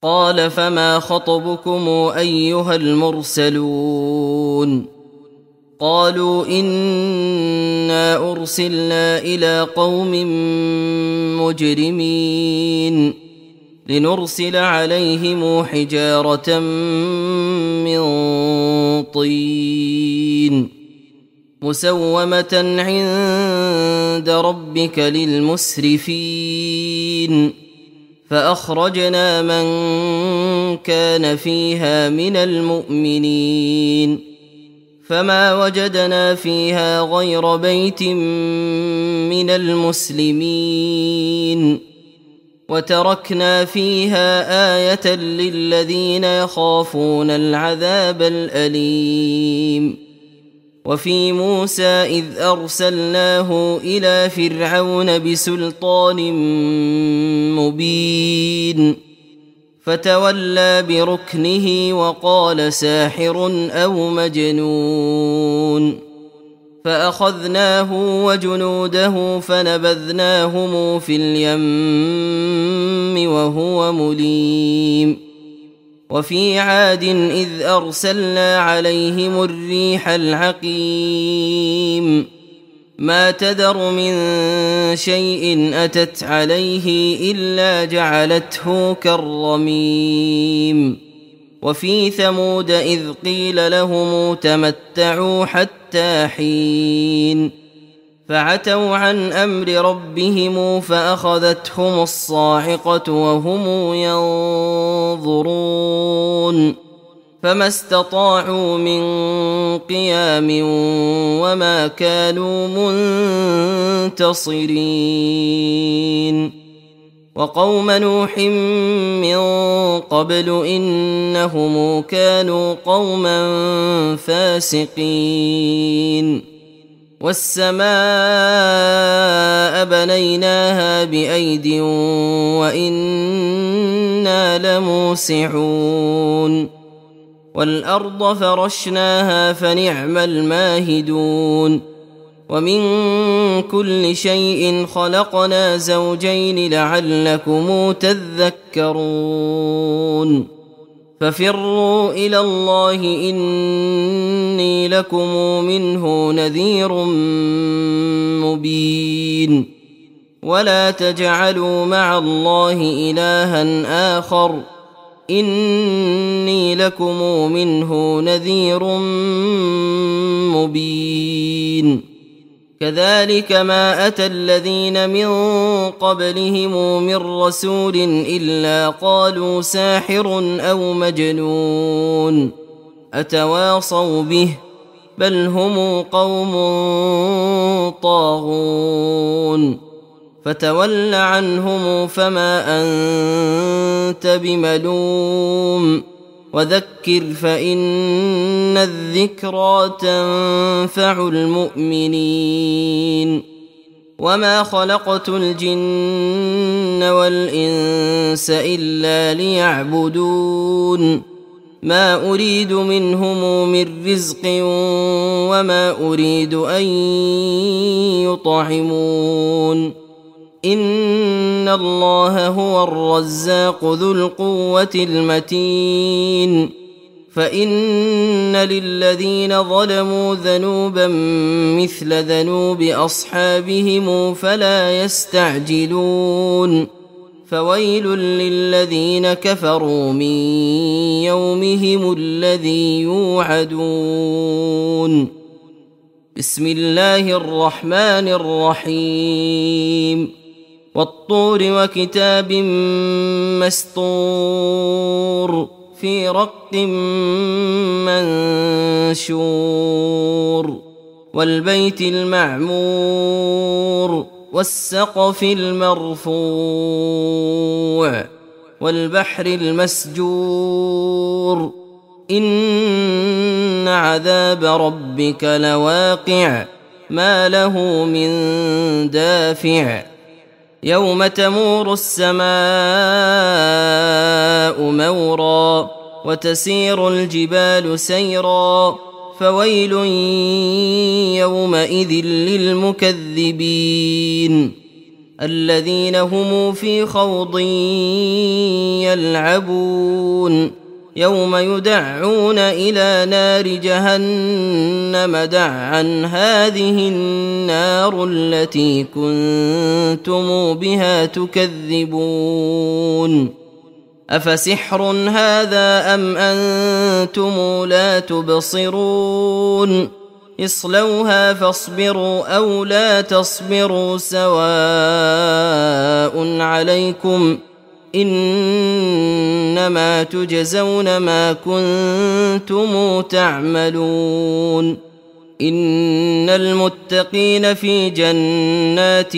قال فما خطبكم أيها المرسلون قالوا إنا أرسلنا إلى قوم مجرمين لنرسل عليهم حجارة من طين مسومة عند ربك للمسرفين فأخرجنا من كان فيها من المؤمنين فما وجدنا فيها غير بيت من المسلمين وتركنا فيها آية للذين يخافون العذاب الأليم وفي موسى إذ أرسلناه إلى فرعون بسلطان مبين فتولى بركنه وقال ساحر أو مجنون فأخذناه وجنوده فنبذناهم في اليم وهو مليم وفي عاد إذ أرسلنا عليهم الريح العقيم ما تذر من شيء أتت عليه إلا جعلته كالرميم وفي ثمود إذ قيل لهم تمتعوا حتى حين فعتوا عن أمر ربهم فأخذتهم الصاعقة وهم ينظرون فما استطاعوا من قيام وما كانوا منتصرين وقوم نوح من قبل إنهم كانوا قوما فاسقين والسماء بنيناها بأيد وإنا لموسعون والأرض فرشناها فنعم الماهدون ومن كل شيء خلقنا زوجين لعلكم تذكرون ففروا إلى الله إني لكم منه نذير مبين ولا تجعلوا مع الله إلها آخر إني لكم منه نذير مبين كذلك ما أتى الذين من قبلهم من رسول إلا قالوا ساحر أو مجنون أتواصوا به بل هم قوم طاغون فتول عنهم فما أنت بملوم وذكر فإن الذكرى تنفع المؤمنين وما خلقت الجن والإنس إلا ليعبدون ما أريد منهم من رزق وما أريد أن يطعمون إن الله هو الرزاق ذو القوة المتين فإن للذين ظلموا ذنوبا مثل ذنوب أصحابهم فلا يستعجلون فويل للذين كفروا من يومهم الذي يوعدون بسم الله الرحمن الرحيم والطور وكتاب مسطور في رق منشور والبيت المعمور والسقف المرفوع والبحر المسجور إن عذاب ربك لواقع ما له من دافع يوم تمور السماء مورا وتسير الجبال سيرا فويل يومئذ للمكذبين الذين هم في خوض يلعبون يوم يدعون إلى نار جهنم دعا هذه النار التي كنتم بها تكذبون أفسحر هذا أم أنتم لا تبصرون اصلوها فاصبروا أو لا تصبروا سواء عليكم إنما تجزون ما كنتم تعملون إن المتقين في جنات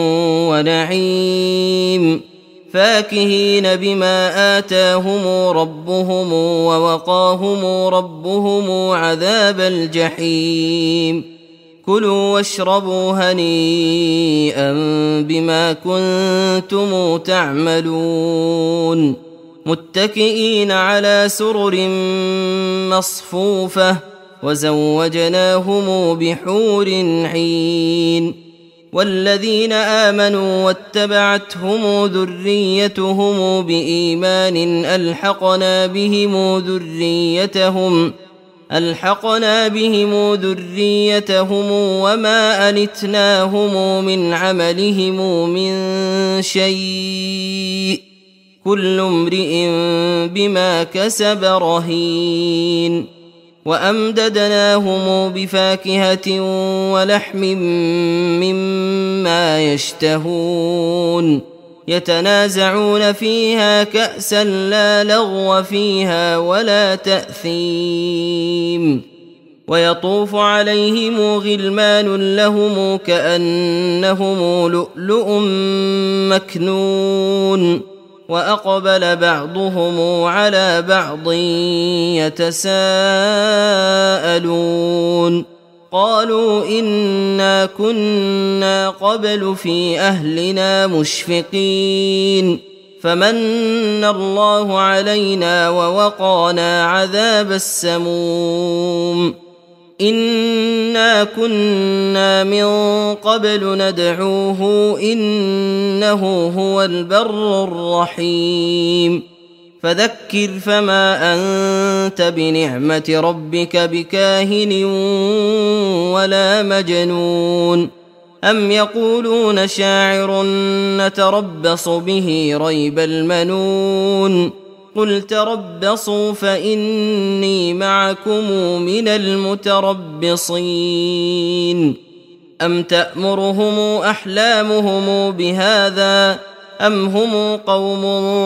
ونعيم فاكهين بما آتاهم ربهم ووقاهم ربهم عذاب الجحيم كلوا واشربوا هنيئا بما كنتم تعملون متكئين على سرر مصفوفة وزوجناهم بحور عين والذين آمنوا واتبعتهم ذريتهم بإيمان ألحقنا بهم ذريتهم وما ألتناهم من عملهم من شيء كل امرئ بما كسب رهين وأمددناهم بفاكهة ولحم مما يشتهون يتنازعون فيها كأسا لا لغو فيها ولا تأثيم ويطوف عليهم غلمان لهم كأنهم لؤلؤ مكنون وأقبل بعضهم على بعض يتساءلون قالوا إنا كنا قبل في أهلنا مشفقين فمن الله علينا ووقانا عذاب السموم إنا كنا من قبل ندعوه إنه هو البر الرحيم فذكر فما أنت بنعمة ربك بكاهن ولا مجنون أم يقولون شاعر نتربص به ريب المنون قل تربصوا فإني معكم من المتربصين أم تأمرهم أحلامهم بهذا أم هم قوم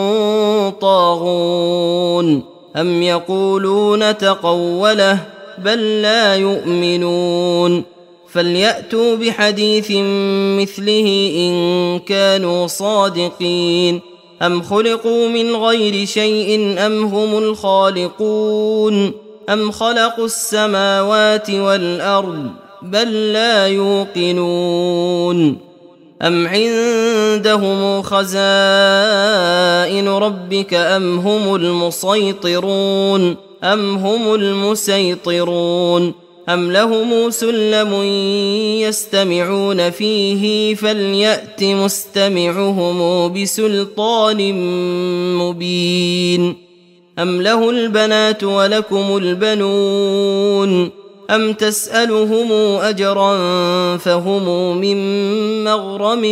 طاغون أم يقولون تقوله بل لا يؤمنون فليأتوا بحديث مثله إن كانوا صادقين أم خلقوا من غير شيء أم هم الخالقون أم خلقوا السماوات والأرض بل لا يوقنون أم عندهم خزائن ربك أم هم المسيطرون أم لهم سلم يستمعون فيه فليأت مستمعهم بسلطان مبين أم له البنات ولكم البنون أم تسألهم أجرا فهم من مغرم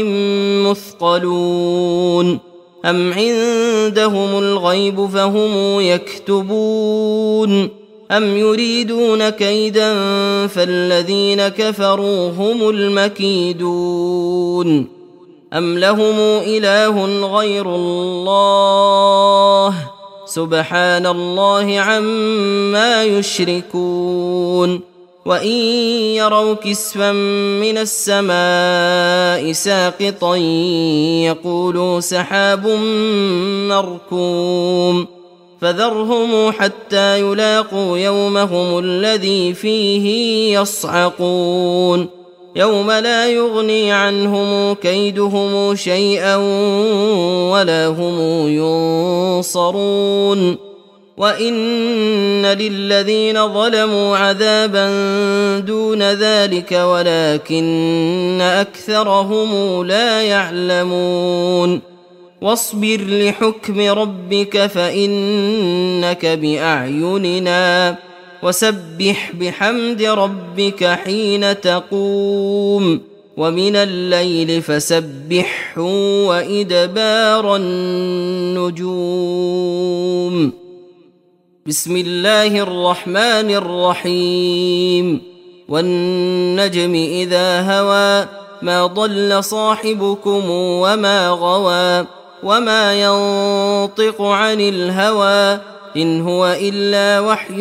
مثقلون أم عندهم الغيب فهم يكتبون أم يريدون كيدا فالذين كفروا هم المكيدون أم لهم إله غير الله سبحان الله عما يشركون وإن يروا كسفا من السماء ساقطا يقولوا سحاب مركوم فذرهم حتى يلاقوا يومهم الذي فيه يصعقون يوم لا يغني عنهم كيدهم شيئا ولا هم ينصرون وإن للذين ظلموا عذابا دون ذلك ولكن أكثرهم لا يعلمون واصبر لحكم ربك فإنك بأعيننا وسبح بحمد ربك حين تقوم ومن الليل فسبحه وإدبار النجوم بسم الله الرحمن الرحيم والنجم إذا هوى ما ضل صاحبكم وما غوى وما ينطق عن الهوى إن هو إلا وحي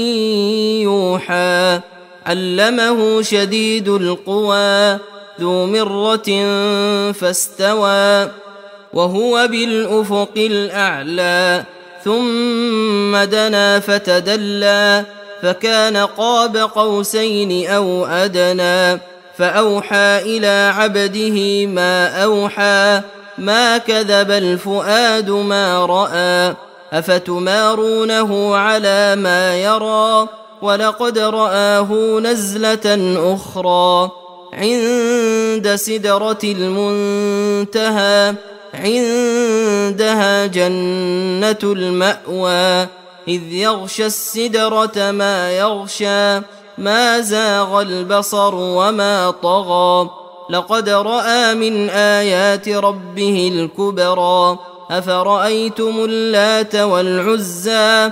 يوحى علمه شديد القوى ذو مرة فاستوى وهو بالأفق الأعلى ثم دنا فتدلى فكان قاب قوسين أو أدنى فأوحى إلى عبده ما أوحى ما كذب الفؤاد ما رأى أفتمارونه على ما يرى ولقد رآه نزلة أخرى عند سدرة المنتهى عندها جنة المأوى إذ يغشى السدرة ما يغشى ما زاغ البصر وما طغى لقد رأى من آيات ربه الكبرى أفرأيتم اللات والعزى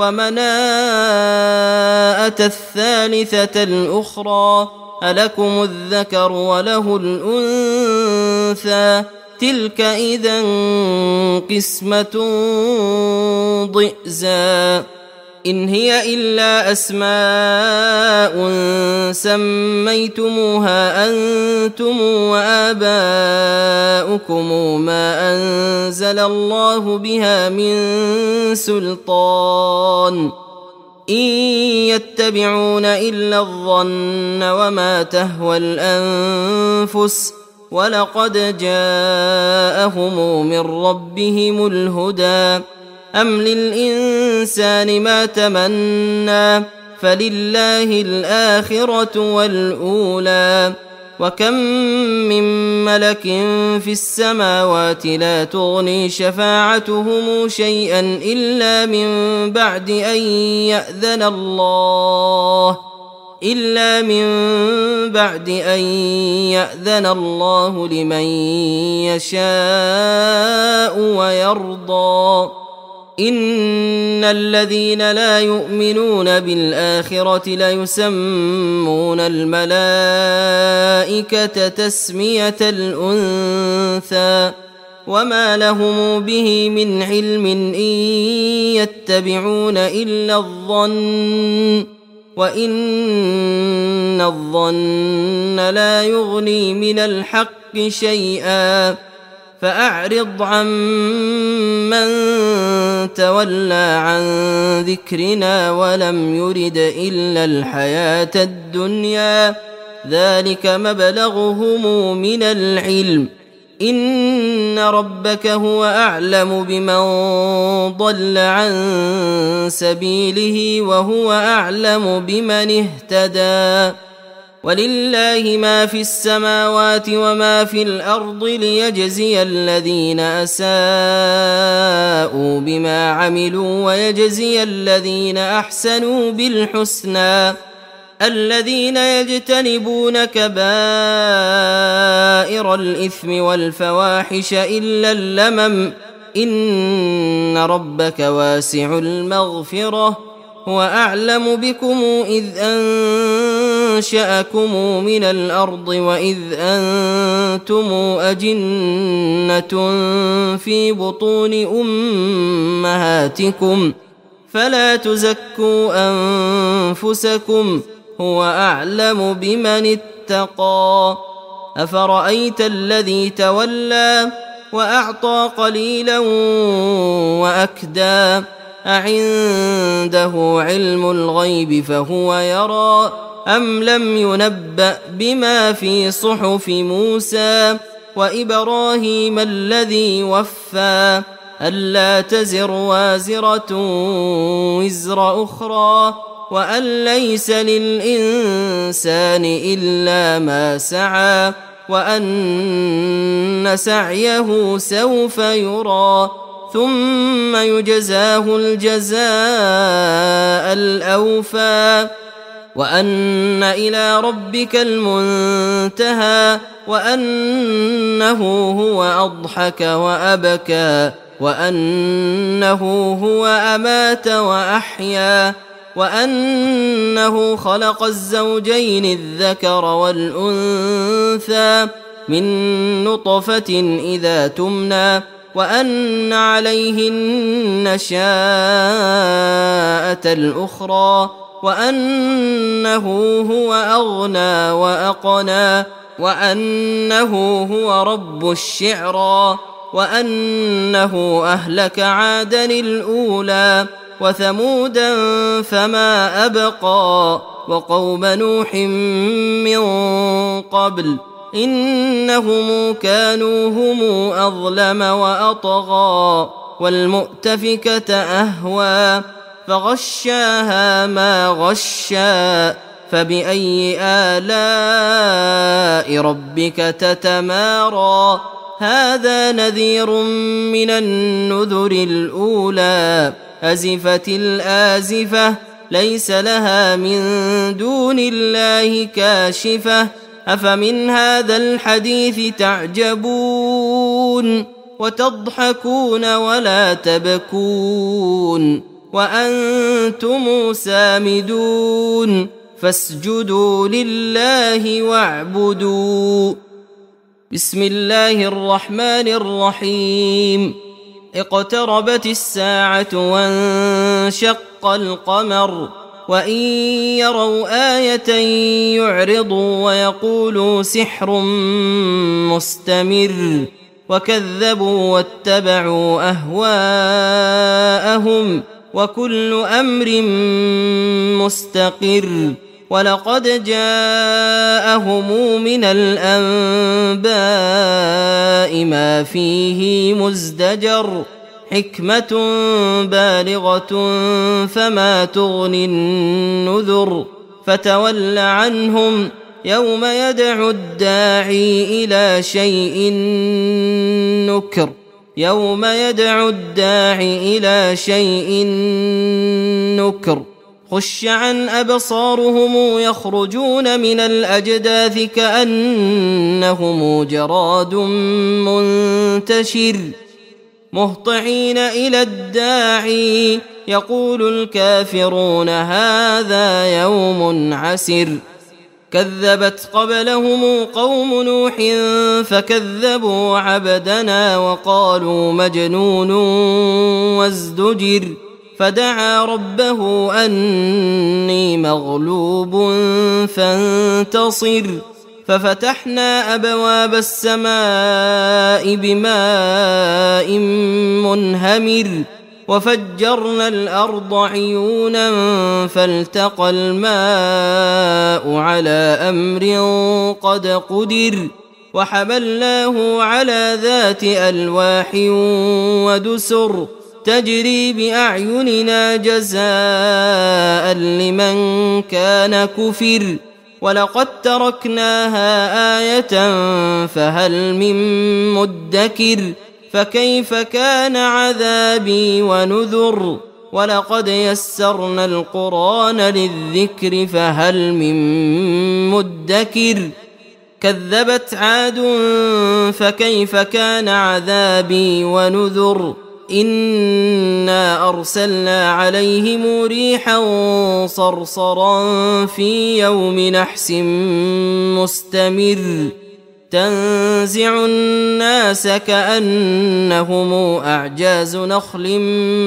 ومناة الثالثة الأخرى ألكم الذكر وله الأنثى تلك إذا قسمة ضئزى إن هي إلا أسماء سميتموها أنتم وآباؤكم ما أنزل الله بها من سلطان إن يتبعون إلا الظن وما تهوى الأنفس ولقد جاءهم من ربهم الهدى أم للإنسان ما تمنى فلله الآخرة والأولى وكم من ملك في السماوات لا تغني شفاعتهم شيئا إلا من بعد أن يأذن الله لمن يشاء ويرضى إن الذين لا يؤمنون بالآخرة ليسمون الملائكة تسمية الأنثى وما لهم به من علم إن يتبعون إلا الظن وإن الظن لا يغني من الحق شيئا فأعرض عن من تولى عن ذكرنا ولم يرد إلا الحياة الدنيا ذلك مبلغهم من العلم إن ربك هو أعلم بمن ضل عن سبيله وهو أعلم بمن اهتدى ولله ما في السماوات وما في الأرض ليجزي الذين أساءوا بما عملوا ويجزي الذين أحسنوا بالحسنى الذين يجتنبون كبائر الإثم والفواحش إلا اللمم إن ربك واسع المغفرة هو أعلم بكم إذ أنشأكم من الأرض وإذ أنتم أجنة في بطون أمهاتكم فلا تزكوا أنفسكم هو أعلم بمن اتقى أفرأيت الذي تولى وأعطى قليلا وأكدى أعنده علم الغيب فهو يرى أم لم ينبأ بما في صحف موسى وإبراهيم الذي وفى ألا تزر وازرة وزر أخرى وأن ليس للإنسان إلا ما سعى وأن سعيه سوف يرى ثم يجزاه الجزاء الأوفى وأن إلى ربك المنتهى وأنه هو أضحك وأبكى وأنه هو أمات وأحيا وأنه خلق الزوجين الذكر والأنثى من نطفة إذا تمنى وأن عليه النشاءة الأخرى وأنه هو أغنى وأقنى وأنه هو رب الشعرى وأنه أهلك عادا الأولى وثمودا فما أبقى وقوم نوح من قبل إنهم كانوا هم أظلم وأطغى والمؤتفكة أهوى فغشاها ما غشى فبأي آلاء ربك تتمارى هذا نذير من النذر الأولى أزفت الآزفة ليس لها من دون الله كاشفة أفمن هذا الحديث تعجبون وتضحكون ولا تبكون وأنتم سامدون فاسجدوا لله واعبدوا بسم الله الرحمن الرحيم اقتربت الساعة وانشق القمر وإن يروا آية يعرضوا ويقولوا سحر مستمر وكذبوا واتبعوا أهواءهم وكل أمر مستقر ولقد جاءهم من الأنباء ما فيه مزدجر حكمة بالغة فما تغني النذر فتول عنهم يوم يدعو الداعي إلى شيء نكر يوم يدعو الداعي إلى شيء نكر خش عن أبصارهم يخرجون من الأجداث كأنهم جراد منتشر مهطعين إلى الداعي يقول الكافرون هذا يوم عسر كذبت قبلهم قوم نوح فكذبوا عبدنا وقالوا مجنون وازدجر فدعا ربه أني مغلوب فانتصر ففتحنا أبواب السماء بماء منهمر وفجرنا الأرض عيونا فالتقى الماء على أمر قد قدر وحملناه على ذات ألواح ودسر تجري بأعيننا جزاء لمن كان كفر ولقد تركناها آية فهل من مدكر فكيف كان عذابي ونذر ولقد يسرنا القرآن للذكر فهل من مدكر كذبت عاد فكيف كان عذابي ونذر إنا أرسلنا عليهم ريحا صرصرا في يوم نحس مستمر تنزع الناس كأنهم أعجاز نخل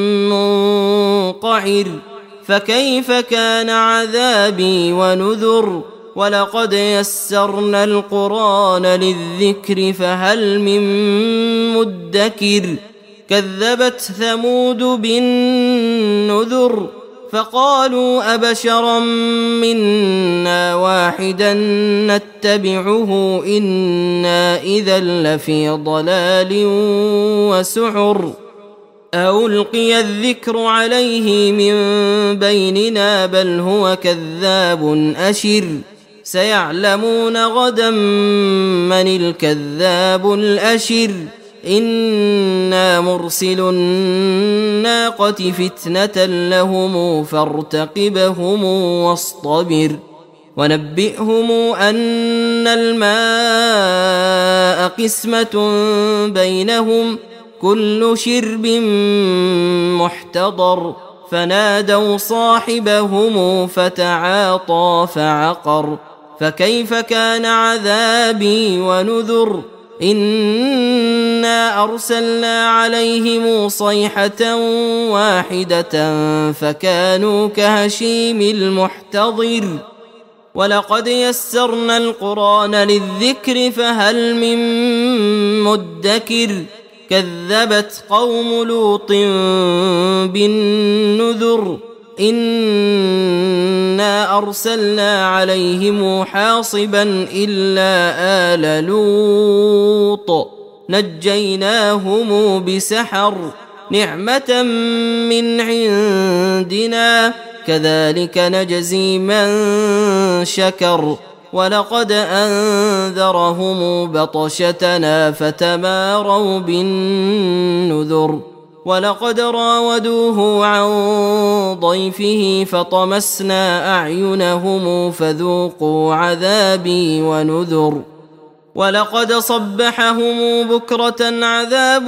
منقعر فكيف كان عذابي ونذر ولقد يسرنا القرآن للذكر فهل من مدكر كذبت ثمود بالنذر فقالوا أبشرا منا واحدا نتبعه إنا إذا لفي ضلال وسعر ألقي الذكر عليه من بيننا بل هو كذاب أشر سيعلمون غدا من الكذاب الأشر إنا مرسل الناقة فتنة لهم فارتقبهم واصطبر ونبئهم أن الماء قسمة بينهم كل شرب محتضر فنادوا صاحبهم فتعاطى فعقر فكيف كان عذابي ونذر إنا أرسلنا عليهم صيحة واحدة فكانوا كهشيم المحتضر ولقد يسرنا القرآن للذكر فهل من مدكر كذبت قوم لوط بالنذر إنا أرسلنا عليهم حاصبا إلا آل لوط نجيناهم بسحر نعمة من عندنا كذلك نجزي من شكر ولقد أنذرهم بطشتنا فتماروا بالنذر ولقد راودوه عن ضيفه فطمسنا أعينهم فذوقوا عذابي ونذر ولقد صبحهم بكرة عذاب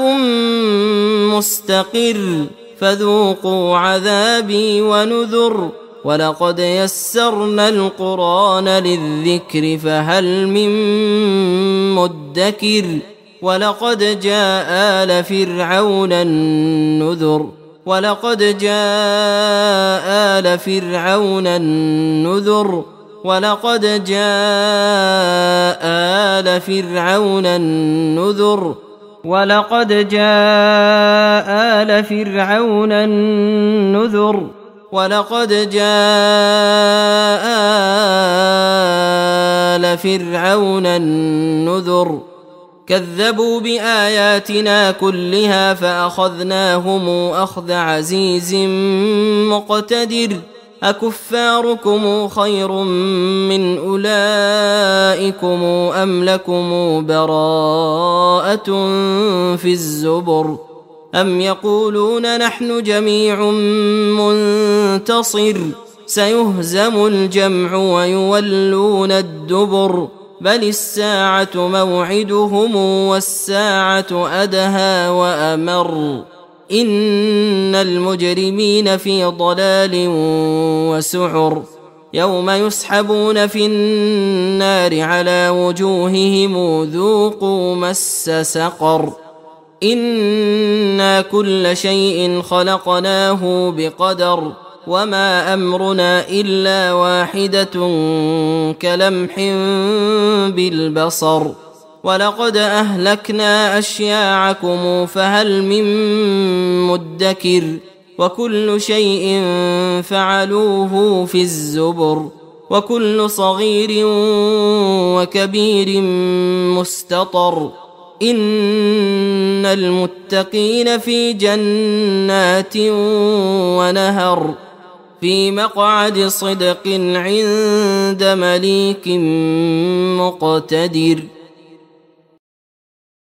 مستقر فذوقوا عذابي ونذر ولقد يسرنا القرآن للذكر فهل من مدكر ولقد جاء آل فرعون النذر ولقد جاء آل فرعون النذر ولقد جاء آل فرعون النذر ولقد جاء آل فرعون النذر ولقد جاء آل فرعون النذر كذبوا بآياتنا كلها فأخذناهم أخذ عزيز مقتدر أكفاركم خير من أولئكم أم لكم براءة في الزبر أم يقولون نحن جميع منتصر سيهزم الجمع ويولون الدبر بل الساعة موعدهم والساعة أدهى وأمر إن المجرمين في ضلال وسعر يوم يسحبون في النار على وجوههم ذوقوا مس سقر إنا كل شيء خلقناه بقدر وما أمرنا إلا واحدة كلمح بالبصر ولقد أهلكنا أشياعكم فهل من مدكر وكل شيء فعلوه في الزبر وكل صغير وكبير مستطر إن المتقين في جنات ونهر في مقعد صدق عند مليك مقتدر